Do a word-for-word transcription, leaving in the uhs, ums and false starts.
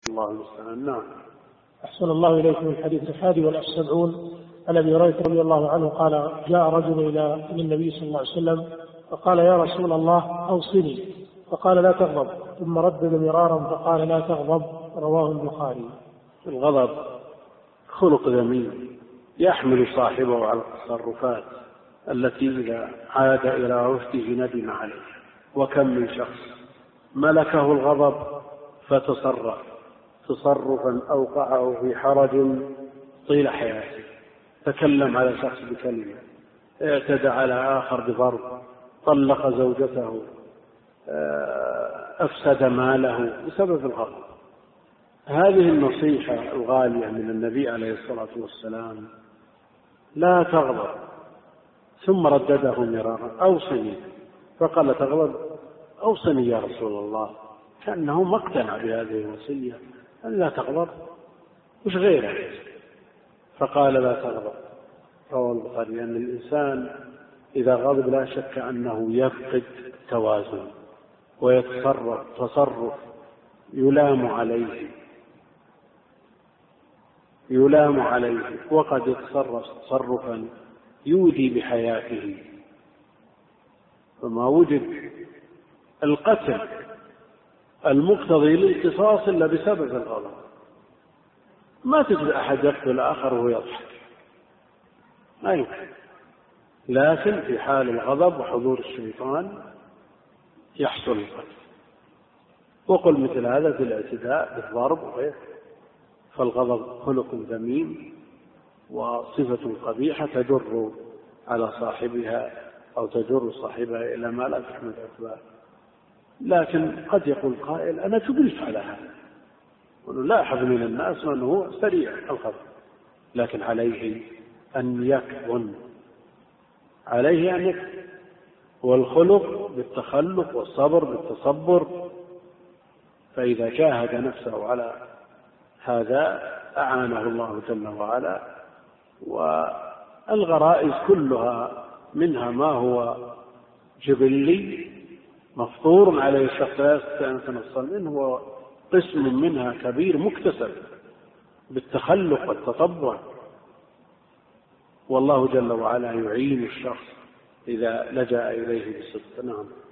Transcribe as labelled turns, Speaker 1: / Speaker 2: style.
Speaker 1: الله المستعان. نعم.
Speaker 2: أحسن الله إليكم. الحديث الحادي والسبعون عن أبي هريرة رضي الله عنه قال: جاء رجل إلى النبي صلى الله عليه وسلم فقال: يا رسول الله أوصني، فقال: لا تغضب، ثم ردد مرارا فقال: لا تغضب. رواه البخاري.
Speaker 1: الغضب خلق ذميم يحمل صاحبه على التصرفات التي إذا عاد إلى رشده ندم عليه. وكم من شخص ملكه الغضب فتصرف تصرفا أوقعه في حرج طيل حياته. تكلم على شخص بكلمة، اعتدى على آخر بضرب، طلق زوجته، أفسد ماله بسبب الغضب. هذه النصيحة الغالية من النبي عليه الصلاة والسلام: لا تغضب. ثم ردده مرارا: أوصني. فقال: تغضب؟ أوصني يا رسول الله. كأنه ما اقتنع بهذه الوصية، أن لا تغضب، وش غيره؟ فقال: لا تغضب. رواه البخاري. لأن الإنسان إذا غضب لا شك أنه يفقد توازن ويتصرف تصرف يلام عليه يلام عليه وقد يتصرف تصرفا يودي بحياته. فما وجد القتل المقتضي للقصاص إلا بسبب الغضب. ما تجد أحد يقتل آخر وهو يضحك، ما يمكن. لكن في حال الغضب وحضور الشيطان يحصل القتل. وقل مثل هذا في الاعتداء بالضرب وغيره. فالغضب خلق ذميم وصفة قبيحة تجر على صاحبها أو تجر صاحبها إلى ما لا تحمل عقباه. لكن قد يقول قائل: أنا تجرف على هذا، لا أحد من الناس من هو سريع الغضب، لكن عليه أن يكظم، عليه أن يكظم. والخلق بالتخلق والصبر بالتصبر. فإذا جاهد نفسه على هذا أعانه الله جل وعلا. والغرائز كلها منها ما هو جبلي مفطور عليه الشخص لا يستطيع أن يتنصل منه، هو قسم منها كبير مكتسب بالتخلق والتطبع. والله جل وعلا يعين الشخص إذا لجأ إليه بصدق. نعم.